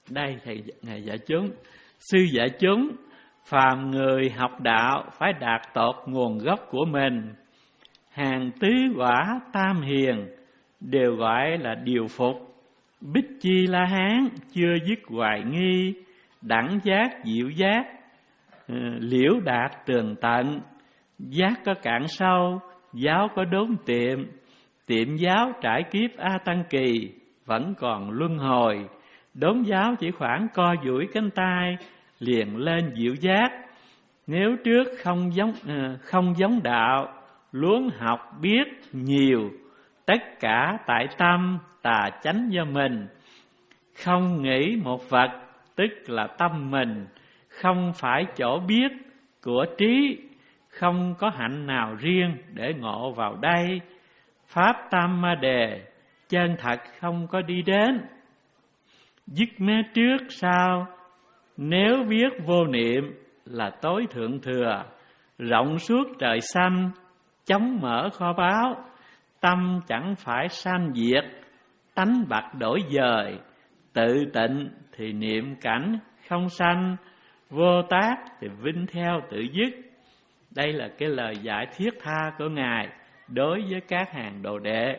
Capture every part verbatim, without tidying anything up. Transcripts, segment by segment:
Đây thầy ngài dạy chúng, sư dạy chúng, phàm người học đạo phải đạt tột nguồn gốc của mình. Hàng tứ quả tam hiền đều gọi là điều phục. Bích chi la hán chưa dứt hoài nghi, đẳng giác diệu giác liễu đạt tường tận. Giác có cạn sâu, giáo có đốn tiệm, tiệm giáo trải kiếp A Tăng Kỳ, vẫn còn luân hồi. Đốn giáo chỉ khoảng co duỗi cánh tay, liền lên diệu giác. Nếu trước không giống không giống đạo, luống học biết nhiều, tất cả tại tâm tà chánh do mình. Không nghĩ một vật tức là tâm mình, không phải chỗ biết của trí, không có hạnh nào riêng để ngộ vào đây. Pháp tam ma đề chân thật không có đi đến, dứt mé trước sau. Nếu biết vô niệm là tối thượng thừa, rộng suốt trời xanh, chống mở kho báu. Tâm chẳng phải sanh diệt, tánh bạc đổi dời, tự tịnh thì niệm cảnh không sanh, vô tác thì vinh theo tự dứt. Đây là cái lời giải thiết tha của Ngài đối với các hàng đồ đệ.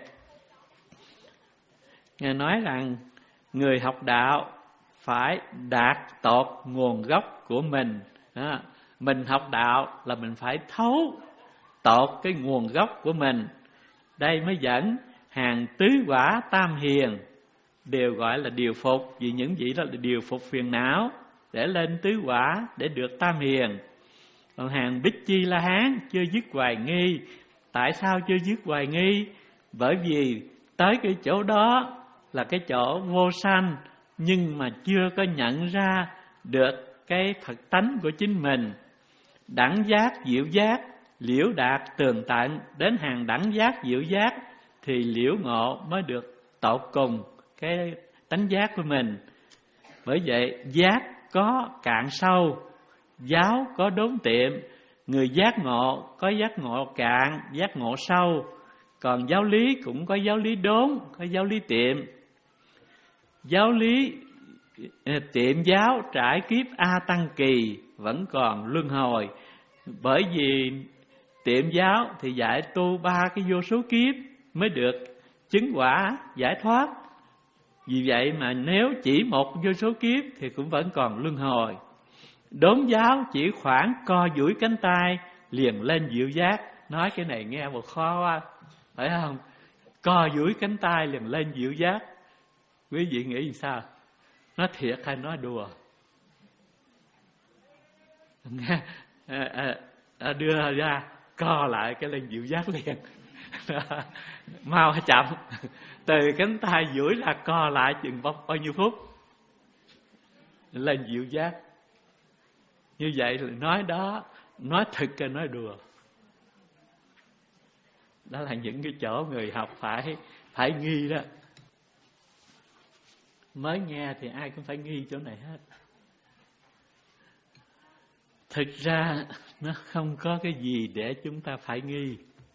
Ngài nói rằng người học đạo phải đạt tột nguồn gốc của mình. Đó. Mình học đạo là mình phải thấu tột cái nguồn gốc của mình. Đây mới dẫn hàng tứ quả tam hiền đều gọi là điều phục, vì những vị đó là điều phục phiền não để lên tứ quả, để được tam hiền. Còn hàng bích chi la hán chưa dứt hoài nghi. Tại sao chưa dứt hoài nghi? Bởi vì tới cái chỗ đó là cái chỗ vô sanh, nhưng mà chưa có nhận ra được cái Phật tánh của chính mình. Đẳng giác diệu giác liễu đạt tường tận, đến hàng đẳng giác diệu giác thì liễu ngộ mới được tột cùng cái tánh giác của mình. Bởi vậy giác có cạn sâu, giáo có đốn tiệm. Người giác ngộ có giác ngộ cạn, giác ngộ sâu. Còn giáo lý cũng có giáo lý đốn, có giáo lý tiệm. Giáo lý tiệm giáo trải kiếp A Tăng Kỳ, vẫn còn luân hồi. Bởi vì tiệm giáo thì dạy tu ba cái vô số kiếp mới được chứng quả giải thoát. Vì vậy mà nếu chỉ một vô số kiếp thì cũng vẫn còn luân hồi. Đốn giáo chỉ khoảng co duỗi cánh tay liền lên diệu giác. Nói cái này nghe một khó quá, phải không? Co duỗi cánh tay liền lên diệu giác. Quý vị nghĩ sao? Nói thiệt hay nói đùa? Nghe à, à, à, đưa ra co lại cái lên diệu giác liền. Mau hay chậm? Từ cánh tay duỗi là co lại chừng bao, bao nhiêu phút lên diệu giác. Như vậy là nói đó, nói thực hay nói đùa? Đó là những cái chỗ người học phải phải nghi đó. Mới nghe thì ai cũng phải nghi chỗ này hết. Thực ra nó không có cái gì để chúng ta phải nghi.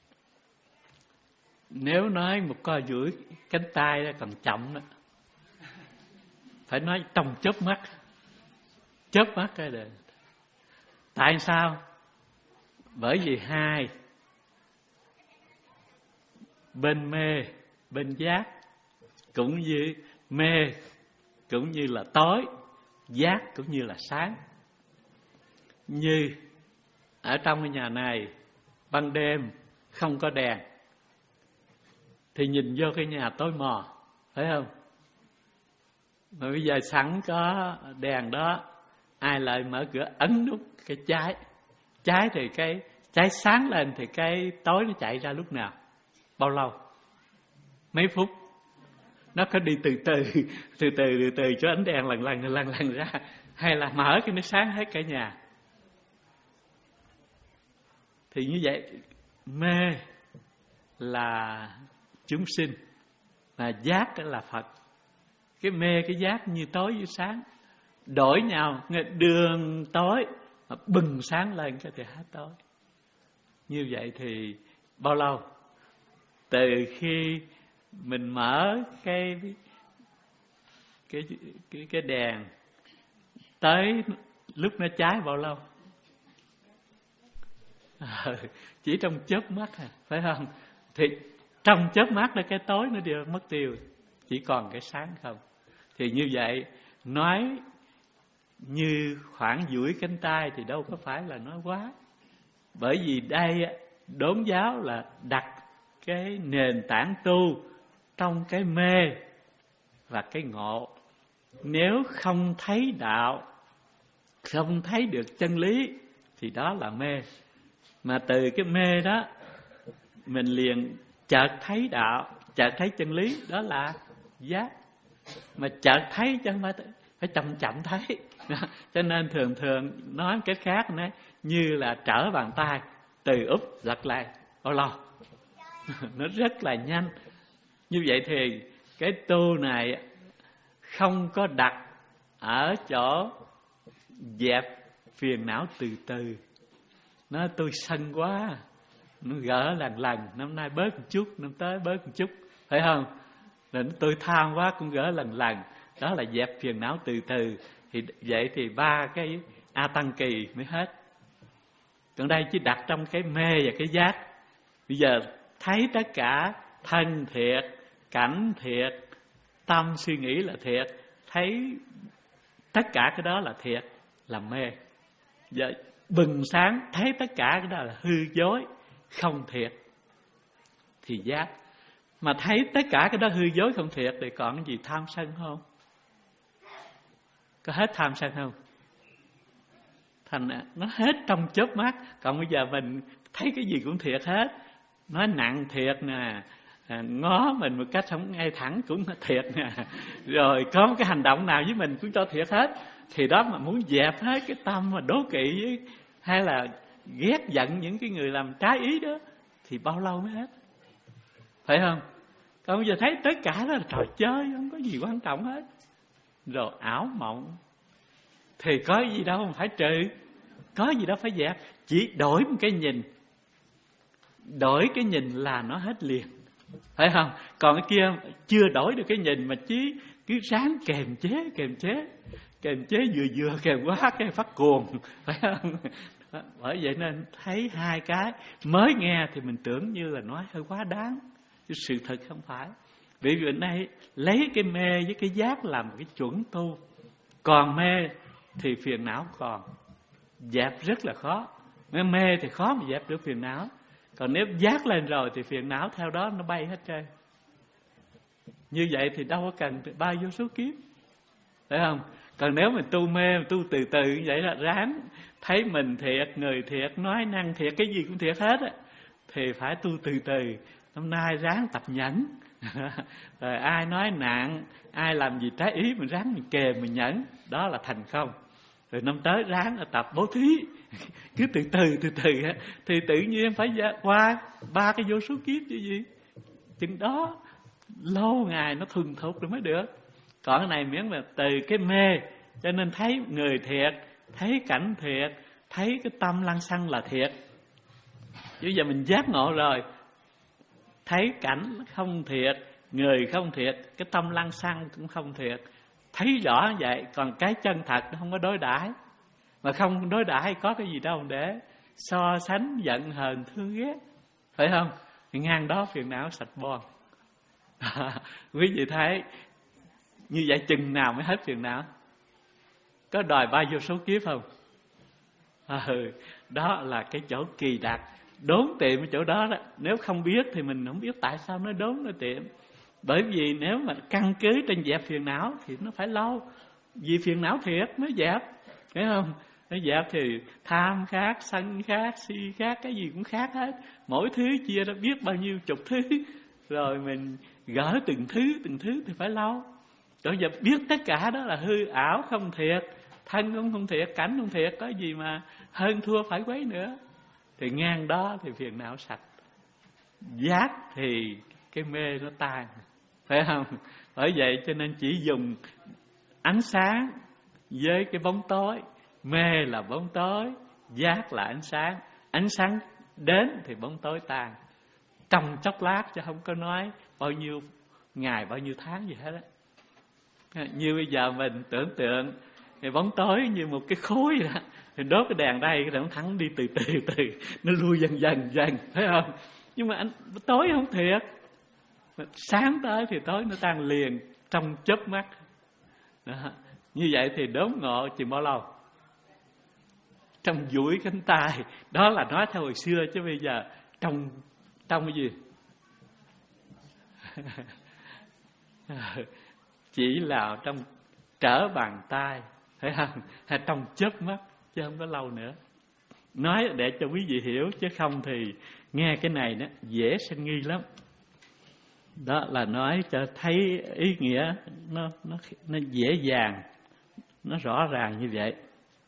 Nếu nói một co duỗi cánh tay đó còn chậm đó, phải nói trong chớp mắt. Chớp mắt cái đời. Tại sao? Bởi vì hai, bên mê, bên giác cũng như mê cũng như là tối, giác cũng như là sáng. Như ở trong cái nhà này ban đêm không có đèn thì nhìn vô cái nhà tối mò, phải không? Mà bây giờ sẵn có đèn đó, ai lại mở cửa ấn nút cái cháy. Cháy thì cái cháy sáng lên thì cái tối nó chạy ra lúc nào? Bao lâu? Mấy phút? Nó có đi từ từ, từ từ, từ từ cho ánh đèn lần lần lần lần ra, hay là mở cái nó sáng hết cả nhà? Thì như vậy, mê là chúng sinh, mà giác là Phật. Cái mê cái giác như tối với sáng, đổi nhau, đường tối mà bừng sáng lên cái thì hết tối. Như vậy thì bao lâu? Từ khi mình mở cái cái cái cái đèn tới lúc nó cháy bao lâu? À, chỉ trong chớp mắt à, phải không? Thì trong chớp mắt là cái tối nó đều mất tiêu, chỉ còn cái sáng không. Thì như vậy nói như khoảng duỗi cánh tay thì đâu có phải là nói quá. Bởi vì đây đốn giáo là đặt cái nền tảng tu trong cái mê và cái ngộ. Nếu không thấy đạo, không thấy được chân lý thì đó là mê. Mà từ cái mê đó mình liền chợt thấy đạo, chợt thấy chân lý, đó là giác. Mà chợt thấy chứ không phải, phải chậm chậm thấy. Cho nên thường thường nói cái khác nói như là trở bàn tay, từ úp giật lại bao lâu. Nó rất là nhanh. Như vậy thì cái tu này không có đặt ở chỗ dẹp phiền não từ từ. Nó tôi sân quá, nó gỡ lần lần, năm nay bớt một chút, năm tới bớt một chút, phải không? Nên tôi tham quá cũng gỡ lần lần. Đó là dẹp phiền não từ từ. Thì vậy thì ba cái A Tăng kỳ mới hết. Còn đây chỉ đặt trong cái mê và cái giác. Bây giờ thấy tất cả thân thiệt, cảnh thiệt, tâm suy nghĩ là thiệt, thấy tất cả cái đó là thiệt, là mê. Giờ bừng sáng thấy tất cả cái đó là hư dối, không thiệt, thì giác. Mà thấy tất cả cái đó hư dối không thiệt thì còn cái gì tham sân không? Có hết tham sân không? Thành nó hết trong chớp mắt. Còn bây giờ mình thấy cái gì cũng thiệt hết. Nói nặng thiệt nè, ngó mình một cách không ngay thẳng cũng thiệt nè, rồi có một cái hành động nào với mình cũng cho thiệt hết. Thì đó mà muốn dẹp hết cái tâm mà đố kỵ với, hay là ghét giận những cái người làm trái ý đó, thì bao lâu mới hết? Phải không? Còn bây giờ thấy tất cả đó là trò chơi, không có gì quan trọng hết, rồi ảo mộng, thì có gì đâu mà phải trừ, có gì đâu phải dẹp. Chỉ đổi một cái nhìn, đổi cái nhìn là nó hết liền, phải không? Còn cái kia chưa đổi được cái nhìn mà chỉ cứ ráng kềm chế, kềm chế, kềm chế vừa vừa kềm quá cái phát cuồng, phải không? Bởi vậy nên thấy hai cái mới nghe thì mình tưởng như là nói hơi quá đáng, chứ sự thật không phải. Vì vậy nay lấy cái mê với cái giác làm cái chuẩn tu. Còn mê thì phiền não còn, dẹp rất là khó. Nếu mê thì khó mà dẹp được phiền não. Còn nếu giác lên rồi thì phiền não theo đó nó bay hết trơn. Như vậy thì đâu có cần bao vô số kiếp, phải không? Còn nếu mình tu mê, tu từ từ như vậy là ráng thấy mình thiệt, người thiệt, nói năng thiệt, cái gì cũng thiệt hết á, thì phải tu từ từ. Hôm nay ráng tập nhẫn. Rồi ai nói nặng, ai làm gì trái ý mình ráng mình kềm, mình nhẫn, đó là thành công. Rồi năm tới ráng tập bố thí. Cứ từ từ từ từ thì tự nhiên phải qua ba cái vô số kiếp chứ gì. Chừng đó lâu ngày nó thuần thục rồi mới được. Còn cái này miễn là từ cái mê, cho nên thấy người thiệt, thấy cảnh thiệt, thấy cái tâm lăng xăng là thiệt. Chứ giờ mình giác ngộ rồi, thấy cảnh không thiệt, người không thiệt, cái tâm lăng xăng cũng không thiệt, thấy rõ như vậy. Còn cái chân thật nó không có đối đãi. Mà không đối đãi có cái gì đâu để so sánh, giận hờn, thương ghét, phải không? Thì ngang đó phiền não sạch bon. Quý vị thấy như vậy chừng nào mới hết phiền não? Có đòi bao vô số kiếp không? Ừ, đó là cái chỗ kỳ đặc. Đốn tiệm ở chỗ đó đó. Nếu không biết thì mình không biết tại sao nó đốn nó tiệm. Bởi vì nếu mà căn cứ trên dẹp phiền não thì nó phải lâu. Vì phiền não thiệt mới dẹp, phải không? Nó dẹp thì tham khác, sân khác, si khác, cái gì cũng khác hết. Mỗi thứ chia ra biết bao nhiêu chục thứ. Rồi mình gỡ từng thứ, từng thứ thì phải lâu. Rồi giờ biết tất cả đó là hư ảo, không thiệt, thân cũng không thiệt, cảnh không thiệt, có gì mà hơn thua phải quấy nữa. Thì ngang đó thì phiền não sạch. Giác thì cái mê nó tan, phải không? Bởi vậy cho nên chỉ dùng ánh sáng với cái bóng tối. Mê là bóng tối, giác là ánh sáng. Ánh sáng đến thì bóng tối tan, trong chốc lát, chứ không có nói bao nhiêu ngày, bao nhiêu tháng gì hết á. Như bây giờ mình tưởng tượng cái bóng tối như một cái khối đó, thì đốt cái đèn đây cái đèn thắng đi từ từ từ nó lui dần dần dần, thấy không? Nhưng mà anh tối không thiệt, sáng tới thì tối nó tan liền trong chớp mắt đó. Như vậy thì đốn ngộ chừng bao lâu? Trong duỗi cánh tay. Đó là nói theo hồi xưa, chứ bây giờ trong trong cái gì? Chỉ là trong trở bàn tay, thấy không? Hay trong chớp mắt, chứ không có lâu nữa. Nói để cho quý vị hiểu, chứ không thì nghe cái này đó dễ sinh nghi lắm. Đó là nói cho thấy ý nghĩa nó nó nó dễ dàng, nó rõ ràng như vậy.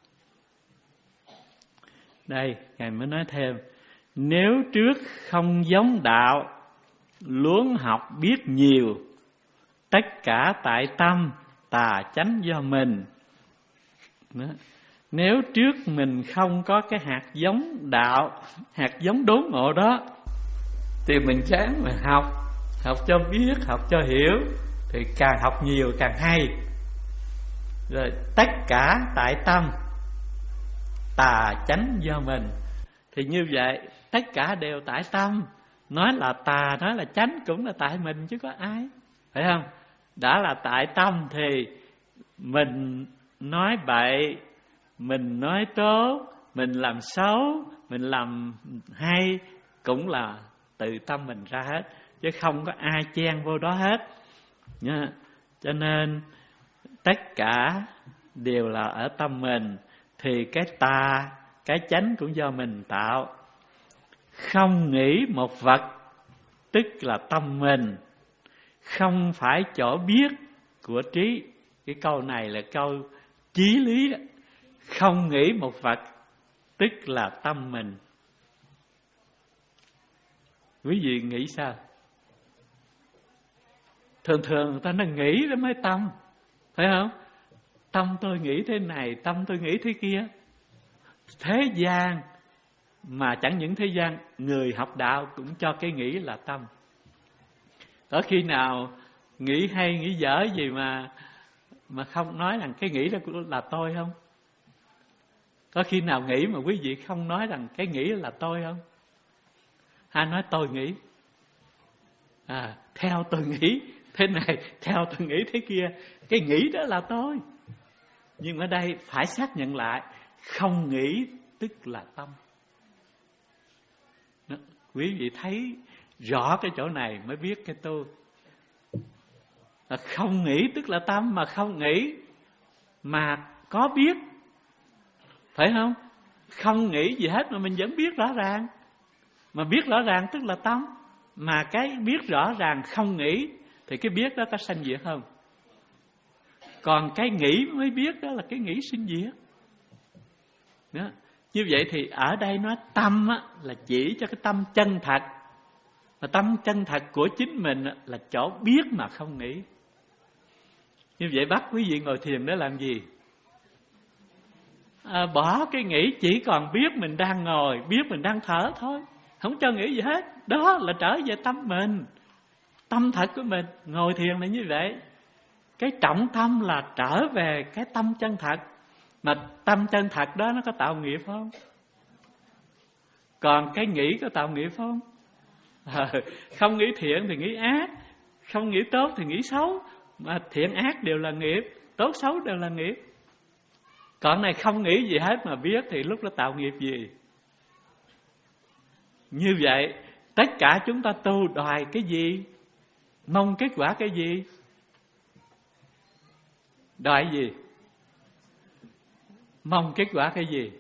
Đây, Ngài mới nói thêm, nếu trước không giống đạo, luống học biết nhiều, tất cả tại tâm, tà chánh do mình. Đó. Nếu trước mình không có cái hạt giống đạo, hạt giống đốn ngộ đó, thì mình chán mà học, học cho biết, học cho hiểu, thì càng học nhiều càng hay. Rồi tất cả tại tâm, tà chánh do mình. Thì như vậy tất cả đều tại tâm. Nói là tà, nói là chánh cũng là tại mình chứ có ai, phải không? Đã là tại tâm thì mình nói bậy, mình nói tốt, mình làm xấu, mình làm hay, cũng là từ tâm mình ra hết, chứ không có ai chen vô đó hết nha. Cho nên tất cả đều là ở tâm mình, thì cái tà, cái chánh cũng do mình tạo. Không nghĩ một vật tức là tâm mình, không phải chỗ biết của trí. Cái câu này là câu chí lý đó. Không nghĩ một vật tức là tâm mình. Quý vị nghĩ sao? Thường thường người ta nó nghĩ đó mới tâm, phải không? Tâm tôi nghĩ thế này, tâm tôi nghĩ thế kia. Thế gian, mà chẳng những thế gian, người học đạo cũng cho cái nghĩ là tâm. Có khi nào nghĩ hay nghĩ dở gì mà mà không nói rằng cái nghĩ đó là tôi không? Có khi nào nghĩ mà quý vị không nói rằng cái nghĩ là tôi không? Hay nói tôi nghĩ, à, theo tôi nghĩ thế này, theo tôi nghĩ thế kia. Cái nghĩ đó là tôi. Nhưng ở đây phải xác nhận lại, không nghĩ tức là tâm. Đó, quý vị thấy rõ cái chỗ này mới biết cái tu. À, không nghĩ tức là tâm, mà không nghĩ mà có biết, phải không? Không nghĩ gì hết mà mình vẫn biết rõ ràng. Mà biết rõ ràng tức là tâm. Mà cái biết rõ ràng không nghĩ thì cái biết đó có sanh diệt không? Còn cái nghĩ mới biết đó là cái nghĩ sinh diệt. Đó. Như vậy thì ở đây nói tâm á, là chỉ cho cái tâm chân thật. Mà tâm chân thật của chính mình á, là chỗ biết mà không nghĩ. Như vậy bắt quý vị ngồi thiền để làm gì? À, bỏ cái nghĩ, chỉ còn biết mình đang ngồi, biết mình đang thở thôi, không cho nghĩ gì hết. Đó là trở về tâm mình, tâm thật của mình. Ngồi thiền là như vậy. Cái trọng tâm là trở về cái tâm chân thật. Mà tâm chân thật đó nó có tạo nghiệp không? Còn cái nghĩ có tạo nghiệp không? À, không nghĩ thiện thì nghĩ ác, không nghĩ tốt thì nghĩ xấu. Mà thiện ác đều là nghiệp, tốt xấu đều là nghiệp. Còn này không nghĩ gì hết mà biết thì lúc đó tạo nghiệp gì? Như vậy tất cả chúng ta tu đòi cái gì? Mong kết quả cái gì? Đòi gì? Mong kết quả cái gì?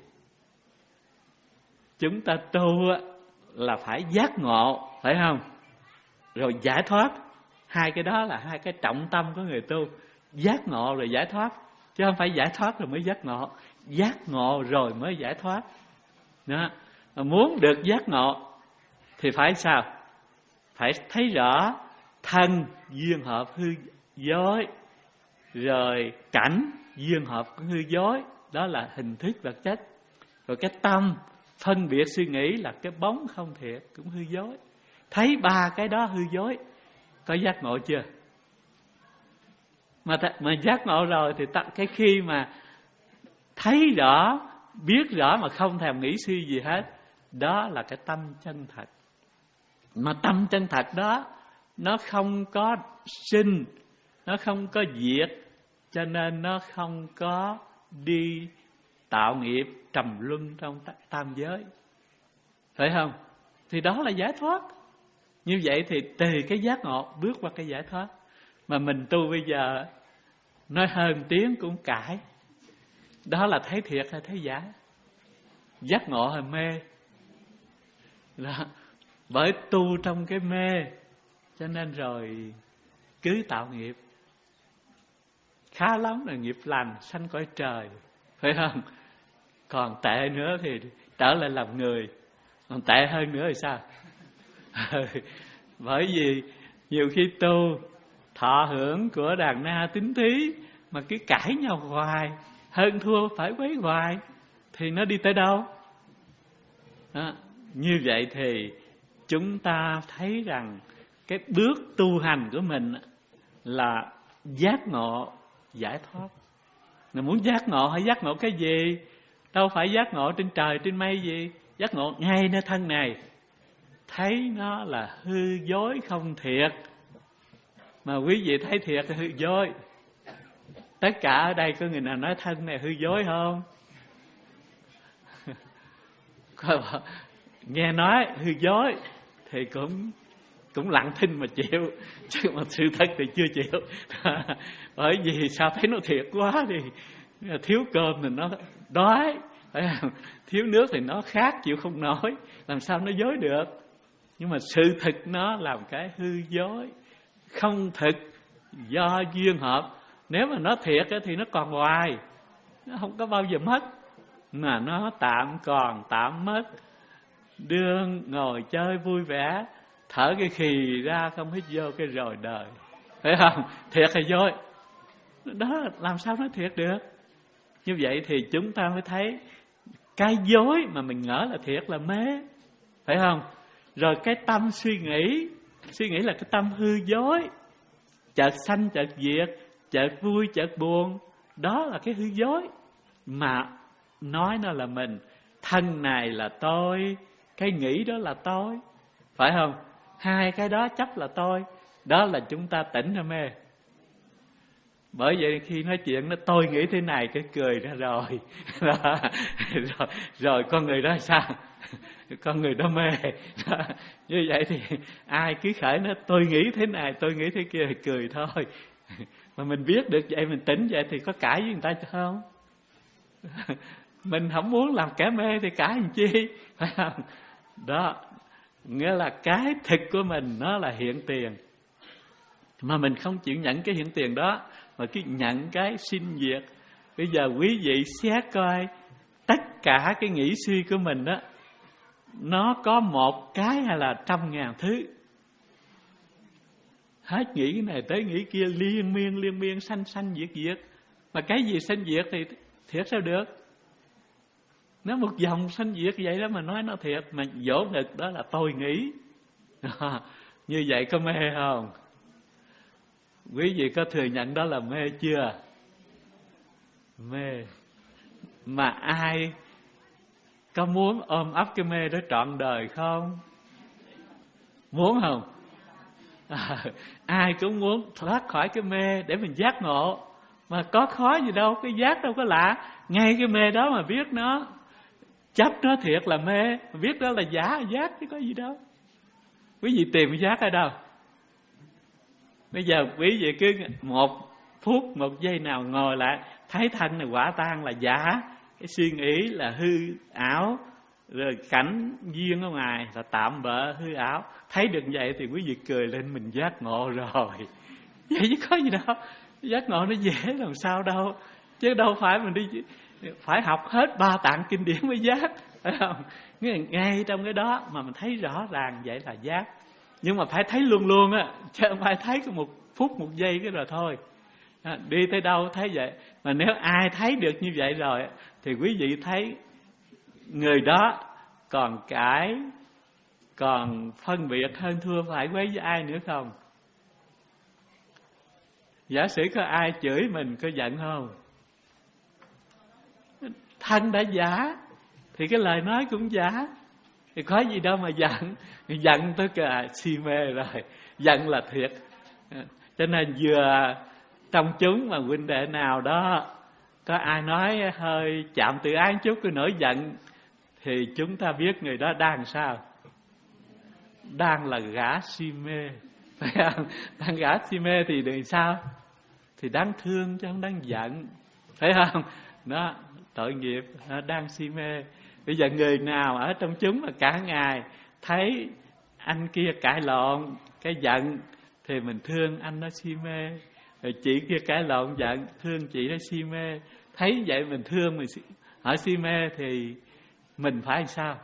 Chúng ta tu là phải giác ngộ, phải không? Rồi giải thoát. Hai cái đó là hai cái trọng tâm của người tu. Giác ngộ rồi giải thoát. Chứ không phải giải thoát rồi mới giác ngộ. Giác ngộ rồi mới giải thoát. Đó. Mà muốn được giác ngộ thì phải sao? Phải thấy rõ thân duyên hợp hư dối, rồi cảnh duyên hợp hư dối. Đó là hình thức vật chất. Rồi cái tâm phân biệt suy nghĩ là cái bóng không thiệt, cũng hư dối. Thấy ba cái đó hư dối, có giác ngộ chưa? Mà, mà giác ngộ rồi thì ta, cái khi mà thấy rõ, biết rõ mà không thèm nghĩ suy gì hết, đó là cái tâm chân thật. Mà tâm chân thật đó, nó không có sinh, nó không có diệt, cho nên nó không có đi tạo nghiệp trầm luân trong tam giới. Phải không? Thì đó là giải thoát. Như vậy thì từ cái giác ngộ bước qua cái giải thoát. Mà mình tu bây giờ nói hơn tiếng cũng cãi. Đó là thấy thiệt hay thấy giả? Giác ngộ hay mê? Đó. Bởi tu trong cái mê, cho nên rồi cứ tạo nghiệp. Khá lắm là nghiệp lành sanh cõi trời, phải không? Còn tệ nữa thì trở lại làm người. Còn tệ hơn nữa thì sao? Bởi vì nhiều khi tu thọ hưởng của đàn na tín thí mà cứ cãi nhau hoài, hơn thua phải quấy hoài, thì nó đi tới đâu? Đó. Như vậy thì chúng ta thấy rằng cái bước tu hành của mình là giác ngộ, giải thoát. Mình muốn giác ngộ hay giác ngộ cái gì? Đâu phải giác ngộ trên trời trên mây gì. Giác ngộ ngay nơi thân này, thấy nó là hư dối không thiệt. Mà quý vị thấy thiệt là hư dối. Tất cả ở đây có người nào nói thân này hư dối không? Nghe nói hư dối thì cũng cũng lặng thinh mà chịu, chứ mà sự thật thì chưa chịu. Bởi vì sao thấy nó thiệt quá thì thiếu cơm thì nó đói, phải không? Thiếu nước thì nó khát chịu không nổi, làm sao nó dối được. Nhưng mà sự thực nó làm cái hư dối, không thực do duyên hợp. Nếu mà nó thiệt thì nó còn hoài, nó không có bao giờ mất. Mà nó tạm còn tạm mất. Đương ngồi chơi vui vẻ, thở cái khì ra không hít vô cái rồi đời, phải không? Thiệt hay dối? Đó làm sao nói thiệt được? Như vậy thì chúng ta mới thấy cái dối mà mình ngỡ là thiệt là mê, phải không? Rồi cái tâm suy nghĩ, suy nghĩ là cái tâm hư dối, chợt sanh chợt diệt, chợt vui chợt buồn, đó là cái hư dối. Mà nói nó là mình, thân này là tôi, cái nghĩ đó là tôi, phải không? Hai cái đó chấp là tôi, đó là chúng ta tỉnh hay mê? Bởi vậy khi nói chuyện nó tôi nghĩ thế này, cái cười ra rồi. rồi, rồi con người đó sao? Con người đó mê. Như vậy thì ai cứ khởi nó tôi nghĩ thế này, tôi nghĩ thế kia, cười thôi. Mà mình biết được vậy, mình tỉnh vậy thì có cãi với người ta không? Mình không muốn làm kẻ mê thì cãi làm chi, phải không? Đó, nghĩa là cái thực của mình nó là hiện tiền, mà mình không chịu nhận cái hiện tiền đó, mà cứ nhận cái sinh diệt. Bây giờ quý vị xét coi, tất cả cái nghĩ suy của mình đó, nó có một cái hay là trăm ngàn thứ. Hết nghĩ cái này tới nghĩ kia, liên miên liên miên, sanh sanh diệt diệt. Mà cái gì sanh diệt thì thiệt sao được? Nếu một dòng sanh diệt vậy đó mà nói nó thiệt, mà dỗ ngực đó là tôi nghĩ. Như vậy có mê không? Quý vị có thừa nhận đó là mê chưa? Mê. Mà ai có muốn ôm ấp cái mê đó trọn đời không? Muốn không? À, ai cũng muốn thoát khỏi cái mê để mình giác ngộ. Mà có khó gì đâu, cái giác đâu có lạ. Ngay cái mê đó mà biết nó, chấp nó thiệt là mê, biết đó là giả giác chứ có gì đâu. Quý vị tìm cái giác ở đâu? Bây giờ quý vị cứ một phút, một giây nào ngồi lại, thấy thân này quả tan là giả, cái suy nghĩ là hư ảo, rồi cảnh duyên ở ngoài là tạm bợ hư ảo. Thấy được vậy thì quý vị cười lên, mình giác ngộ rồi. Vậy chứ có gì đâu. Giác ngộ nó dễ làm sao đâu. Chứ đâu phải mình đi phải học hết ba tạng kinh điển mới giác, phải không? Ngay trong cái đó mà mình thấy rõ ràng vậy là giác. Nhưng mà phải thấy luôn luôn á, chứ không phải thấy có một phút một giây cái rồi thôi. À, đi tới đâu thấy vậy. Mà nếu ai thấy được như vậy rồi thì quý vị thấy người đó còn cãi, còn phân biệt hơn thua phải quấy với ai nữa không? Giả sử có ai chửi mình có giận không? Thân đã giả thì cái lời nói cũng giả, thì có gì đâu mà giận. Giận tức là si mê rồi, giận là thiệt. Cho nên vừa trong chúng mà huynh đệ nào đó có ai nói hơi chạm tự ái chút cái nổi giận, thì chúng ta biết người đó đang sao? Đang là gã si mê, phải không? Đang gã si mê thì đừng sao? Thì đáng thương chứ không đáng giận, phải không? Đó, tội nghiệp, đang si mê. Bây giờ người nào ở trong chúng mà cả ngày thấy anh kia cãi lộn, cái giận, thì mình thương anh nó si mê. Rồi chị kia cãi lộn giận, thương chị nó si mê. Thấy vậy mình thương, mình hỏi si mê thì mình phải sao?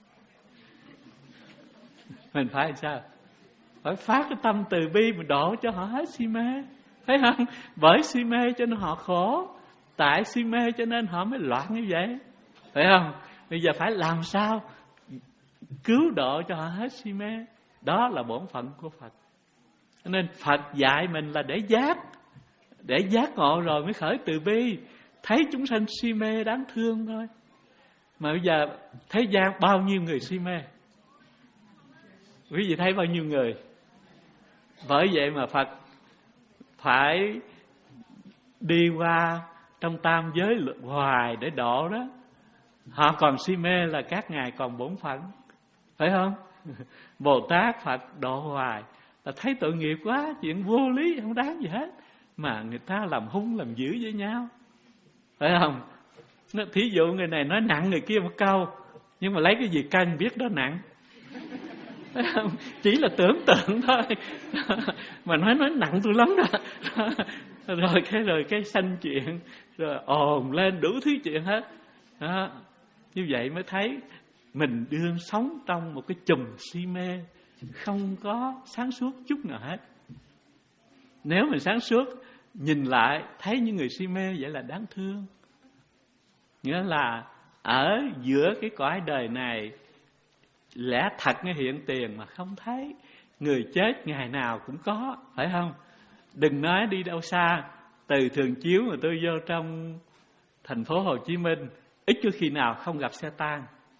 Mình phải sao? Phải phát cái tâm từ bi mình đổ cho họ hết si mê, phải không? Bởi si mê cho nên họ khổ, tại si mê cho nên họ mới loạn như vậy, phải không? Bây giờ phải làm sao cứu độ cho họ hết si mê. Đó là bổn phận của Phật. Cho nên Phật dạy mình là để giác, để giác ngộ rồi mới khởi từ bi. Thấy chúng sanh si mê đáng thương thôi. Mà bây giờ thế gian bao nhiêu người si mê? Quý vị thấy bao nhiêu người? Bởi vậy mà Phật phải đi qua trong tam giới hoài để độ đó. Họ còn si mê là các ngài còn bổn phận, phải không? Bồ Tát Phật độ hoài là thấy tội nghiệp quá, chuyện vô lý không đáng gì hết, mà người ta làm hung làm dữ với nhau, phải không? Thí dụ người này nói nặng người kia một câu, nhưng mà lấy cái gì cân biết đó nặng, phải không? Chỉ là tưởng tượng thôi mà nói nói nặng tôi lắm đó. Rồi cái rồi cái sanh chuyện, rồi ồn lên đủ thứ chuyện hết đó. Như vậy mới thấy mình đương sống trong một cái chùm si mê, không có sáng suốt chút nào hết. Nếu mình sáng suốt, nhìn lại thấy những người si mê vậy là đáng thương. Nghĩa là ở giữa cái cõi đời này, lẽ thật nó hiện tiền mà không thấy. Người chết ngày nào cũng có, phải không? Đừng nói đi đâu xa, từ Thường Chiếu mà tôi vô trong thành phố Hồ Chí Minh, ít có khi nào không gặp xe tang.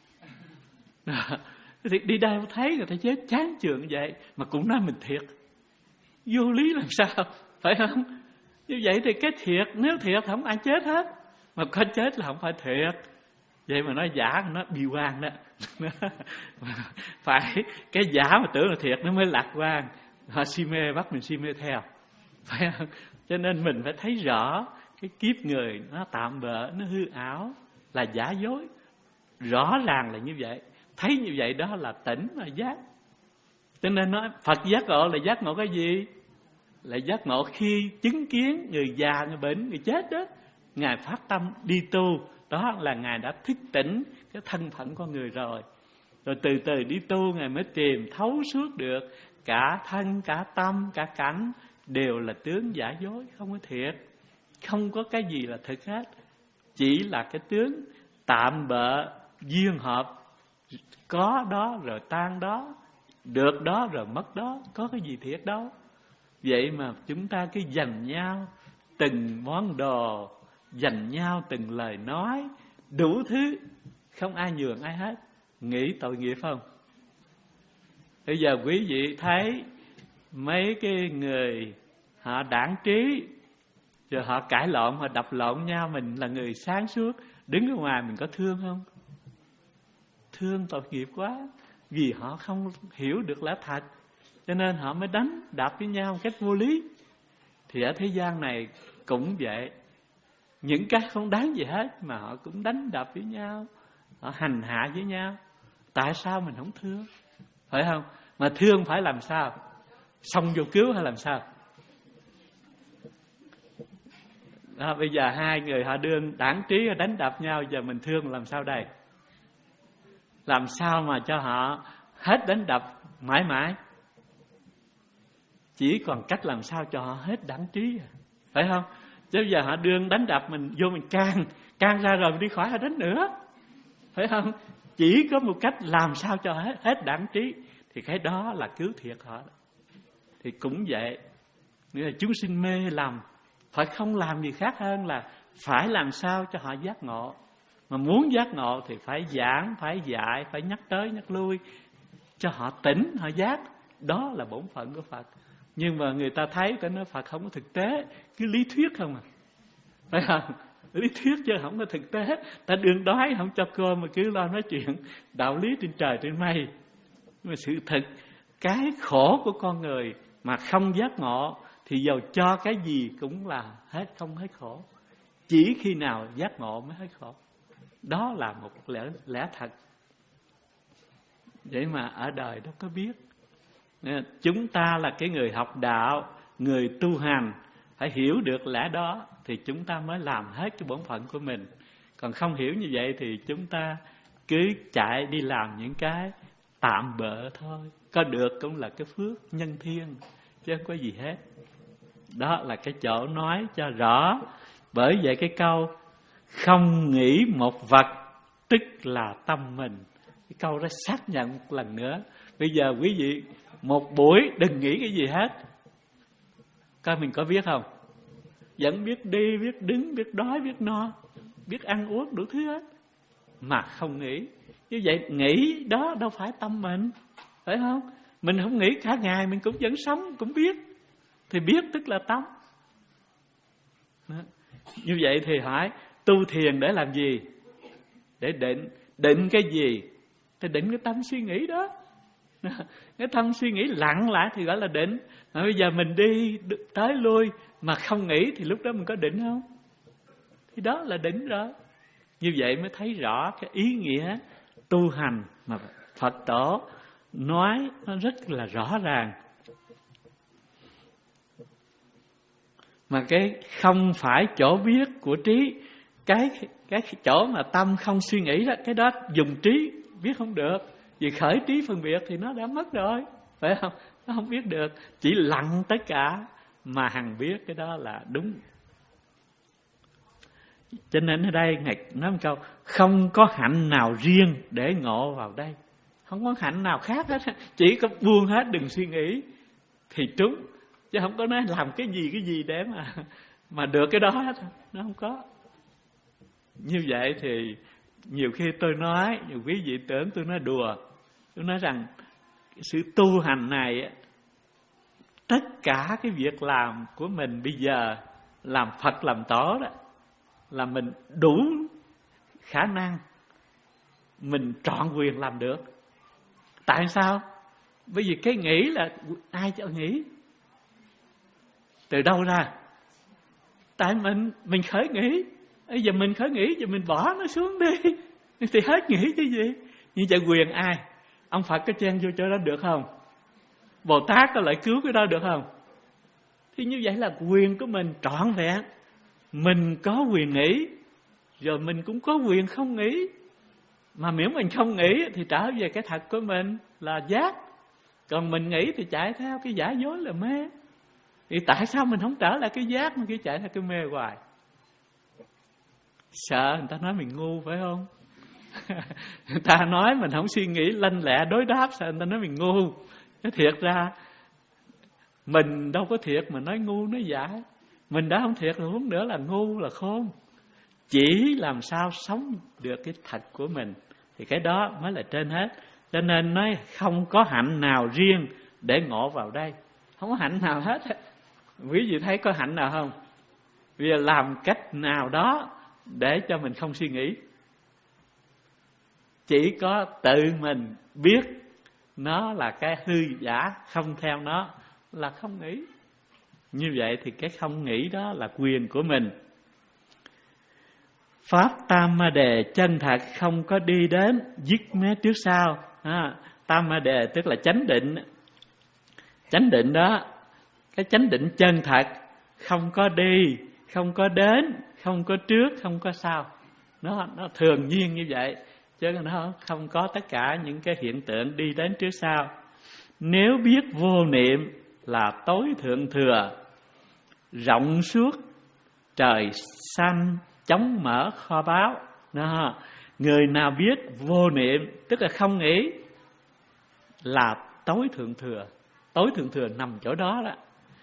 Thì đi đâu thấy người ta chết chán chường vậy mà cũng nói mình thiệt, vô lý làm sao, phải không? Như vậy thì cái thiệt, nếu thiệt thì không ai chết hết, mà có chết là không phải thiệt. Vậy mà nói giả, nó bi quan đó. Phải cái giả mà tưởng là thiệt nó mới lạc quan. Họ si mê bắt mình si mê theo, phải không? Cho nên mình phải thấy rõ cái kiếp người nó tạm bợ, nó hư ảo, là giả dối. Rõ ràng là như vậy. Thấy như vậy đó là tỉnh là giác. Cho nên nói Phật giác ngộ là giác ngộ cái gì? Là giác ngộ khi chứng kiến người già, người bệnh, người chết đó, Ngài phát tâm đi tu. Đó là Ngài đã thức tỉnh cái thân phận con người rồi. Rồi từ từ đi tu, Ngài mới tìm thấu suốt được cả thân, cả tâm, cả cảnh đều là tướng giả dối, không có thiệt. Không có cái gì là thực hết. Chỉ là cái tướng tạm bợ, duyên hợp, có đó rồi tan đó, được đó rồi mất đó, có cái gì thiệt đâu. Vậy mà chúng ta cứ dành nhau từng món đồ, dành nhau từng lời nói, đủ thứ, không ai nhường ai hết. Nghĩ tội nghiệp không? Bây giờ quý vị thấy mấy cái người họ đảng trí, rồi họ cãi lộn, họ đập lộn nhau, mình là người sáng suốt, đứng ở ngoài mình có thương không? Thương tội nghiệp quá. Vì họ không hiểu được lẽ thật, cho nên họ mới đánh đập với nhau một cách vô lý. Thì ở thế gian này cũng vậy. Những cái không đáng gì hết mà họ cũng đánh đập với nhau, họ hành hạ với nhau. Tại sao mình không thương? Phải không? Mà thương phải làm sao? Xông vô cứu hay làm sao? Đó, bây giờ hai người họ đương đảng trí đánh đập nhau, giờ mình thương làm sao đây? Làm sao mà cho họ hết đánh đập mãi mãi? Chỉ còn cách làm sao cho họ hết đảng trí, phải không? Chứ giờ họ đương đánh đập mình, vô mình can, can ra rồi mình đi khỏi họ đánh nữa, phải không? Chỉ có một cách làm sao cho hết, hết đảng trí, thì cái đó là cứu thiệt họ. Thì cũng vậy, nghĩa là chúng sinh mê lầm. Phật không làm gì khác hơn là phải làm sao cho họ giác ngộ. Mà muốn giác ngộ thì phải giảng, phải dạy, phải nhắc tới nhắc lui cho họ tỉnh, họ giác. Đó là bổn phận của Phật. Nhưng mà người ta thấy ta nói Phật không có thực tế, cứ lý thuyết không à. Phải không? Lý thuyết chứ không có thực tế. Ta đương đói không cho cơm mà cứ lo nói chuyện đạo lý trên trời trên mây. Nhưng mà sự thật, cái khổ của con người mà không giác ngộ thì dầu cho cái gì cũng là hết không hết khổ. Chỉ khi nào giác ngộ mới hết khổ. Đó là một lẽ, lẽ thật. Vậy mà ở đời đâu có biết. Chúng ta là cái người học đạo, người tu hành, phải hiểu được lẽ đó thì chúng ta mới làm hết cái bổn phận của mình. Còn không hiểu như vậy thì chúng ta cứ chạy đi làm những cái tạm bợ thôi. Có được cũng là cái phước nhân thiên, chứ không có gì hết. Đó là cái chỗ nói cho rõ. Bởi vậy cái câu không nghĩ một vật tức là tâm mình, cái câu đó xác nhận một lần nữa. Bây giờ quý vị một buổi đừng nghĩ cái gì hết. Coi mình có biết không? Vẫn biết đi, biết đứng, biết đói, biết no, biết ăn uống đủ thứ hết mà không nghĩ. Như vậy nghĩ đó đâu phải tâm mình, phải không? Mình không nghĩ cả ngày mình cũng vẫn sống, cũng biết. Thì biết tức là tâm. Đó. Như vậy thì hỏi tu thiền để làm gì? Để định. Định cái gì? Thì định cái tâm suy nghĩ đó. Cái tâm suy nghĩ lặng lại thì gọi là định. Mà bây giờ mình đi tới lui mà không nghĩ thì lúc đó mình có định không? Thì đó là định rồi. Như vậy mới thấy rõ cái ý nghĩa tu hành mà Phật tổ nói nó rất là rõ ràng. Mà cái không phải chỗ biết của trí, cái cái chỗ mà tâm không suy nghĩ đó, cái đó dùng trí biết không được. Vì khởi trí phân biệt thì nó đã mất rồi, phải không? Nó không biết được, chỉ lặng tất cả mà hằng biết, cái đó là đúng. Cho nên ở đây Ngài nói một câu không có hạnh nào riêng để ngộ vào đây. Không có hạnh nào khác hết, chỉ có buông hết đừng suy nghĩ thì trúng. Chứ không có nói làm cái gì cái gì để mà mà được cái đó hết. Nó không có. Như vậy thì nhiều khi tôi nói, nhiều quý vị tưởng tôi nói đùa. Tôi nói rằng sự tu hành này, tất cả cái việc làm của mình bây giờ làm Phật làm tổ đó, là mình đủ khả năng, mình trọn quyền làm được. Tại sao? Bởi vì cái nghĩ là ai cho nghĩ? Từ đâu ra? Tại mình mình khởi nghĩ. Bây giờ mình khởi nghĩ, giờ mình bỏ nó xuống đi thì hết nghĩ cái gì? Như vậy quyền ai? Ông Phật có chen vô chỗ đó được không? Bồ Tát có lại cứu cái đó được không? Thì như vậy là quyền của mình trọn vẹn. Mình có quyền nghĩ, rồi mình cũng có quyền không nghĩ. Mà miễn mình không nghĩ thì trở về cái thật của mình là giác. Còn mình nghĩ thì chạy theo cái giả dối là mê. Thì tại sao mình không trở lại cái giác mà cứ chạy theo cái mê hoài? Sợ người ta nói mình ngu phải không? Người ta nói mình không suy nghĩ lanh lẹ đối đáp, sợ người ta nói mình ngu. Cái thiệt ra mình đâu có thiệt mà nói ngu nói giả. Mình đã không thiệt rồi, huống nữa là ngu là khôn. Chỉ làm sao sống được cái thật của mình thì cái đó mới là trên hết. Cho nên nói không có hạnh nào riêng để ngộ vào đây. Không có hạnh nào hết. Quý vị thấy có hạnh nào không? Vì làm cách nào đó để cho mình không suy nghĩ. Chỉ có tự mình biết nó là cái hư giả, không theo nó là không nghĩ. Như vậy thì cái không nghĩ đó là quyền của mình. Pháp tam ma đề chân thật không có đi đến dứt mé trước sau. À, tam ma đề tức là chánh định. Chánh định đó, cái chánh định chân thật không có đi, không có đến, không có trước, không có sau. Nó, nó thường nhiên như vậy, chứ nó không có tất cả những cái hiện tượng đi đến trước sau. Nếu biết vô niệm là tối thượng thừa, rộng suốt trời xanh chống mở kho báu. Đó. Người nào biết vô niệm tức là không nghĩ là tối thượng thừa. Tối thượng thừa nằm chỗ đó đó.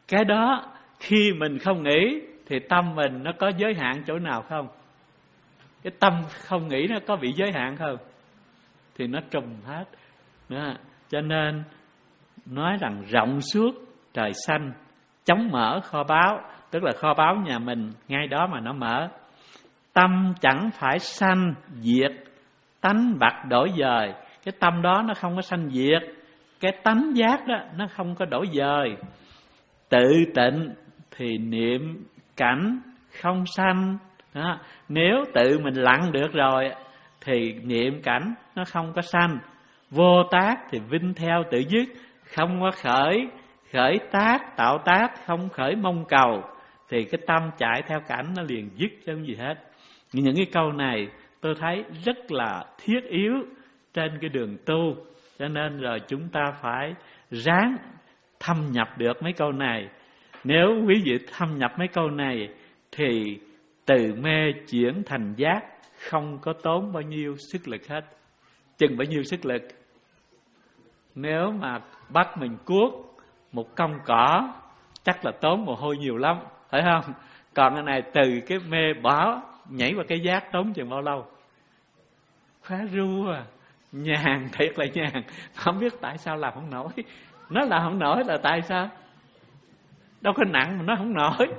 Cái đó khi mình không nghĩ thì tâm mình nó có giới hạn chỗ nào không? Cái tâm không nghĩ nó có bị giới hạn không? Thì nó trùm hết đó. Cho nên nói rằng rộng suốt trời xanh, chóng mở kho báu, tức là kho báu nhà mình ngay đó mà nó mở. Tâm chẳng phải sanh diệt, tánh bạc đổi dời. Cái tâm đó nó không có sanh diệt, cái tánh giác đó nó không có đổi dời. Tự tịnh thì niệm cảnh không sanh đó. Nếu tự mình lặng được rồi thì niệm cảnh nó không có sanh. Vô tác thì vinh theo tự dứt, không có khởi khởi tác, tạo tác, không khởi mong cầu, thì cái tâm chạy theo cảnh nó liền dứt chứ không gì hết. Những cái câu này tôi thấy rất là thiết yếu trên cái đường tu, cho nên rồi chúng ta phải ráng thâm nhập được mấy câu này. Nếu quý vị thâm nhập mấy câu này thì từ mê chuyển thành giác không có tốn bao nhiêu sức lực hết. Chừng bao nhiêu sức lực? Nếu mà bắt mình cuốc một cọng cỏ chắc là tốn mồ hôi nhiều lắm, phải không? Còn cái này từ cái mê bỏ nhảy vào cái giác tốn chừng bao lâu? Khóa ru à, nhàn, thiệt là nhàn. Không biết tại sao làm không nổi. Nó làm không nổi là tại sao? Đâu có nặng mà nó không nổi.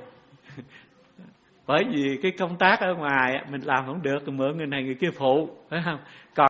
Bởi vì cái công tác ở ngoài mình làm không được thì mượn người này người kia phụ, phải không? Còn